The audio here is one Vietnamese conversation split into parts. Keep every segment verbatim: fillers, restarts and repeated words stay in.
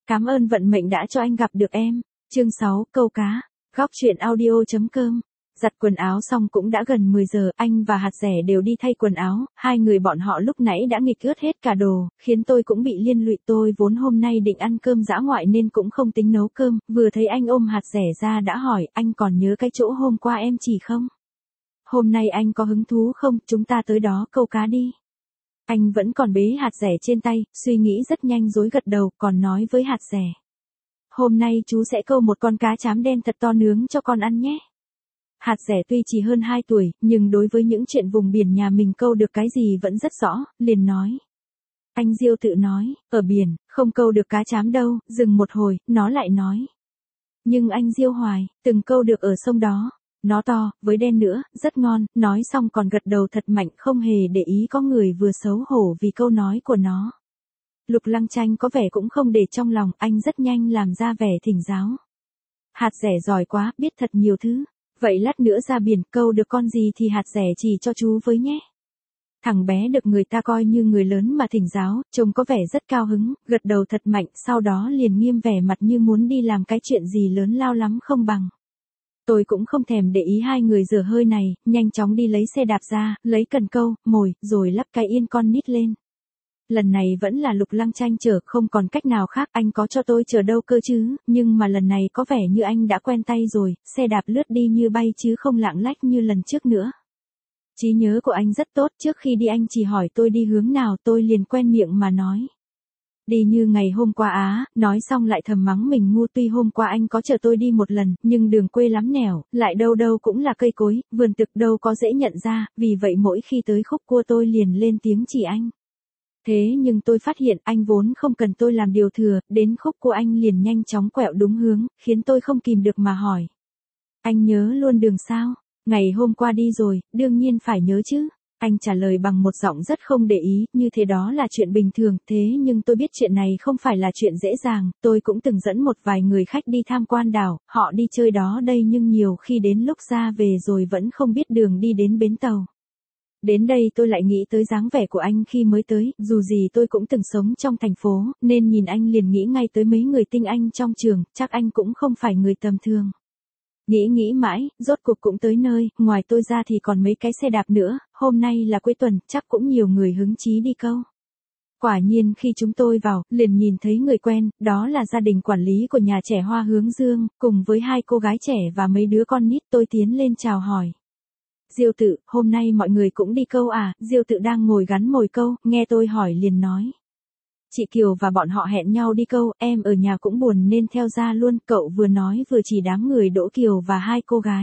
Cảm ơn vận mệnh đã cho anh gặp được em. Chương sáu, câu cá. Góc truyện audio.com. Giặt quần áo xong cũng đã gần mười giờ, anh và Hạt Rẻ đều đi thay quần áo, hai người bọn họ lúc nãy đã nghịch ướt hết cả đồ, khiến tôi cũng bị liên lụy. Tôi vốn hôm nay định ăn cơm dã ngoại nên cũng không tính nấu cơm, vừa thấy anh ôm Hạt Rẻ ra đã hỏi, anh còn nhớ cái chỗ hôm qua em chỉ không? Hôm nay anh có hứng thú không, chúng ta tới đó câu cá đi. Anh vẫn còn bế Hạt Rẻ trên tay, suy nghĩ rất nhanh rối gật đầu, còn nói với Hạt Rẻ. Hôm nay chú sẽ câu một con cá trám đen thật to nướng cho con ăn nhé. Hạt Rẻ tuy chỉ hơn hai tuổi, nhưng đối với những chuyện vùng biển nhà mình câu được cái gì vẫn rất rõ, liền nói. Anh Diêu tự nói, ở biển, không câu được cá trám đâu, dừng một hồi, nó lại nói. Nhưng anh Diêu hoài, từng câu được ở sông đó. Nó to, với đen nữa, rất ngon, nói xong còn gật đầu thật mạnh, không hề để ý có người vừa xấu hổ vì câu nói của nó. Lục Lăng Tranh có vẻ cũng không để trong lòng, anh rất nhanh làm ra vẻ thỉnh giáo. Hạt Rẻ giỏi quá, biết thật nhiều thứ. Vậy lát nữa ra biển câu được con gì thì Hạt Rẻ chỉ cho chú với nhé. Thằng bé được người ta coi như người lớn mà thỉnh giáo, trông có vẻ rất cao hứng, gật đầu thật mạnh, sau đó liền nghiêm vẻ mặt như muốn đi làm cái chuyện gì lớn lao lắm không bằng. Tôi cũng không thèm để ý hai người dở hơi này, nhanh chóng đi lấy xe đạp ra, lấy cần câu, mồi, rồi lắp cái yên con nít lên. Lần này vẫn là Lục Lăng Tranh chở, không còn cách nào khác, anh có cho tôi chờ đâu cơ chứ, nhưng mà lần này có vẻ như anh đã quen tay rồi, xe đạp lướt đi như bay chứ không lạng lách như lần trước nữa. Trí nhớ của anh rất tốt, trước khi đi anh chỉ hỏi tôi đi hướng nào, tôi liền quen miệng mà nói. Đi như ngày hôm qua á, nói xong lại thầm mắng mình ngu, tuy hôm qua anh có chờ tôi đi một lần, nhưng đường quê lắm nẻo, lại đâu đâu cũng là cây cối, vườn thực đâu có dễ nhận ra, vì vậy mỗi khi tới khúc cua tôi liền lên tiếng chỉ anh. Thế nhưng tôi phát hiện anh vốn không cần tôi làm điều thừa, đến khúc cua anh liền nhanh chóng quẹo đúng hướng, khiến tôi không kìm được mà hỏi. Anh nhớ luôn đường sao? Ngày hôm qua đi rồi, đương nhiên phải nhớ chứ. Anh trả lời bằng một giọng rất không để ý, như thế đó là chuyện bình thường, thế nhưng tôi biết chuyện này không phải là chuyện dễ dàng, tôi cũng từng dẫn một vài người khách đi tham quan đảo, họ đi chơi đó đây nhưng nhiều khi đến lúc ra về rồi vẫn không biết đường đi đến bến tàu. Đến đây tôi lại nghĩ tới dáng vẻ của anh khi mới tới, dù gì tôi cũng từng sống trong thành phố, nên nhìn anh liền nghĩ ngay tới mấy người tinh anh trong trường, chắc anh cũng không phải người tầm thường. Nghĩ nghĩ mãi, rốt cuộc cũng tới nơi, ngoài tôi ra thì còn mấy cái xe đạp nữa, hôm nay là cuối tuần, chắc cũng nhiều người hứng chí đi câu. Quả nhiên khi chúng tôi vào, liền nhìn thấy người quen, đó là gia đình quản lý của nhà trẻ Hoa Hướng Dương, cùng với hai cô gái trẻ và mấy đứa con nít. Tôi tiến lên chào hỏi. Diêu tự, hôm nay mọi người cũng đi câu à? Diêu tự đang ngồi gắn mồi câu, nghe tôi hỏi liền nói. Chị Kiều và bọn họ hẹn nhau đi câu, em ở nhà cũng buồn nên theo ra luôn, cậu vừa nói vừa chỉ đám người Đỗ Kiều và hai cô gái.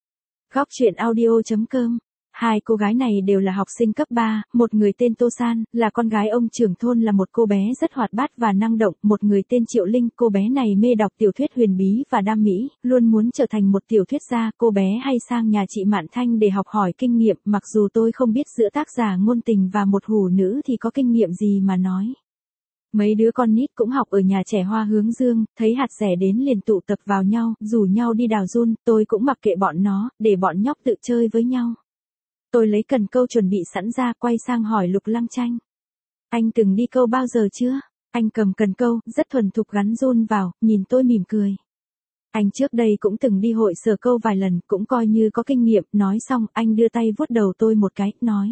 Góc truyện audio.com. Hai cô gái này đều là học sinh cấp ba, một người tên Tô San, là con gái ông trưởng thôn, là một cô bé rất hoạt bát và năng động, một người tên Triệu Linh, cô bé này mê đọc tiểu thuyết huyền bí và đam mỹ, luôn muốn trở thành một tiểu thuyết gia. Cô bé hay sang nhà chị Mạn Thanh để học hỏi kinh nghiệm, mặc dù tôi không biết giữa tác giả ngôn tình và một hủ nữ thì có kinh nghiệm gì mà nói. Mấy đứa con nít cũng học ở nhà trẻ Hoa Hướng Dương, thấy Hạt Rẻ đến liền tụ tập vào nhau, rủ nhau đi đào giun, tôi cũng mặc kệ bọn nó, để bọn nhóc tự chơi với nhau. Tôi lấy cần câu chuẩn bị sẵn ra, quay sang hỏi Lục Lăng Tranh. Anh từng đi câu bao giờ chưa? Anh cầm cần câu, rất thuần thục gắn giun vào, nhìn tôi mỉm cười. Anh trước đây cũng từng đi hội sở câu vài lần, cũng coi như có kinh nghiệm, nói xong, anh đưa tay vuốt đầu tôi một cái, nói.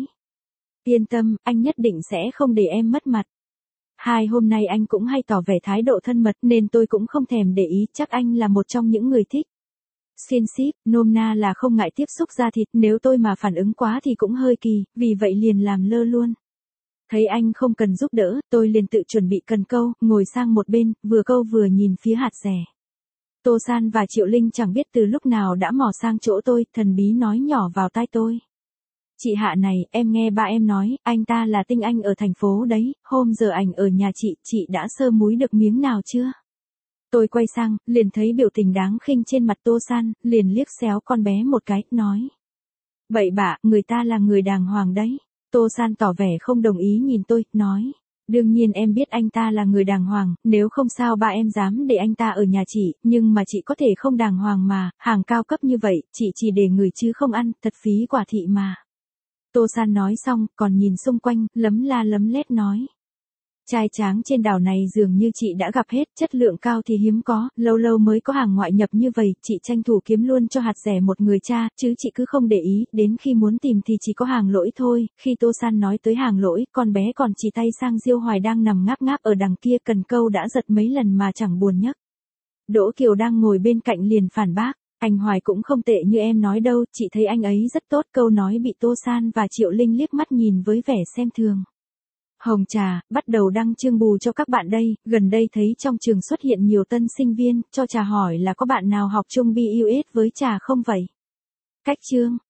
Yên tâm, anh nhất định sẽ không để em mất mặt. Hai hôm nay anh cũng hay tỏ vẻ thái độ thân mật nên tôi cũng không thèm để ý, chắc anh là một trong những người thích skinship, nôm na là không ngại tiếp xúc da thịt, nếu tôi mà phản ứng quá thì cũng hơi kỳ, vì vậy liền làm lơ luôn. Thấy anh không cần giúp đỡ, tôi liền tự chuẩn bị cần câu, ngồi sang một bên, vừa câu vừa nhìn phía Hạt Rẻ. Tô San và Triệu Linh chẳng biết từ lúc nào đã mò sang chỗ tôi, thần bí nói nhỏ vào tai tôi. Chị Hạ này, em nghe ba em nói, anh ta là tinh anh ở thành phố đấy, hôm giờ ảnh ở nhà chị, chị đã sơ múi được miếng nào chưa? Tôi quay sang, liền thấy biểu tình đáng khinh trên mặt Tô San, liền liếc xéo con bé một cái, nói. Bậy bạ, người ta là người đàng hoàng đấy. Tô San tỏ vẻ không đồng ý nhìn tôi, nói. Đương nhiên em biết anh ta là người đàng hoàng, nếu không sao ba em dám để anh ta ở nhà chị, nhưng mà chị có thể không đàng hoàng mà, hàng cao cấp như vậy, chị chỉ để người chứ không ăn, thật phí quả thị mà. Tô San nói xong, còn nhìn xung quanh, lấm la lấm lét nói. Trai tráng trên đảo này dường như chị đã gặp hết, chất lượng cao thì hiếm có, lâu lâu mới có hàng ngoại nhập như vậy, chị tranh thủ kiếm luôn cho hạt rẻ một người cha, chứ chị cứ không để ý, đến khi muốn tìm thì chỉ có hàng lỗi thôi. Khi Tô San nói tới hàng lỗi, con bé còn chỉ tay sang Diêu Hoài đang nằm ngáp ngáp ở đằng kia, cần câu đã giật mấy lần mà chẳng buồn nhấc. Đỗ Kiều đang ngồi bên cạnh liền phản bác, anh Hoài cũng không tệ như em nói đâu, chị thấy anh ấy rất tốt. Câu nói bị Tô San và Triệu Linh liếc mắt nhìn với vẻ xem thường. Hồng Trà, bắt đầu đăng chương bù cho các bạn đây, gần đây thấy trong trường xuất hiện nhiều tân sinh viên, cho Trà hỏi là có bạn nào học chung bê u ét với Trà không vậy? Cách chương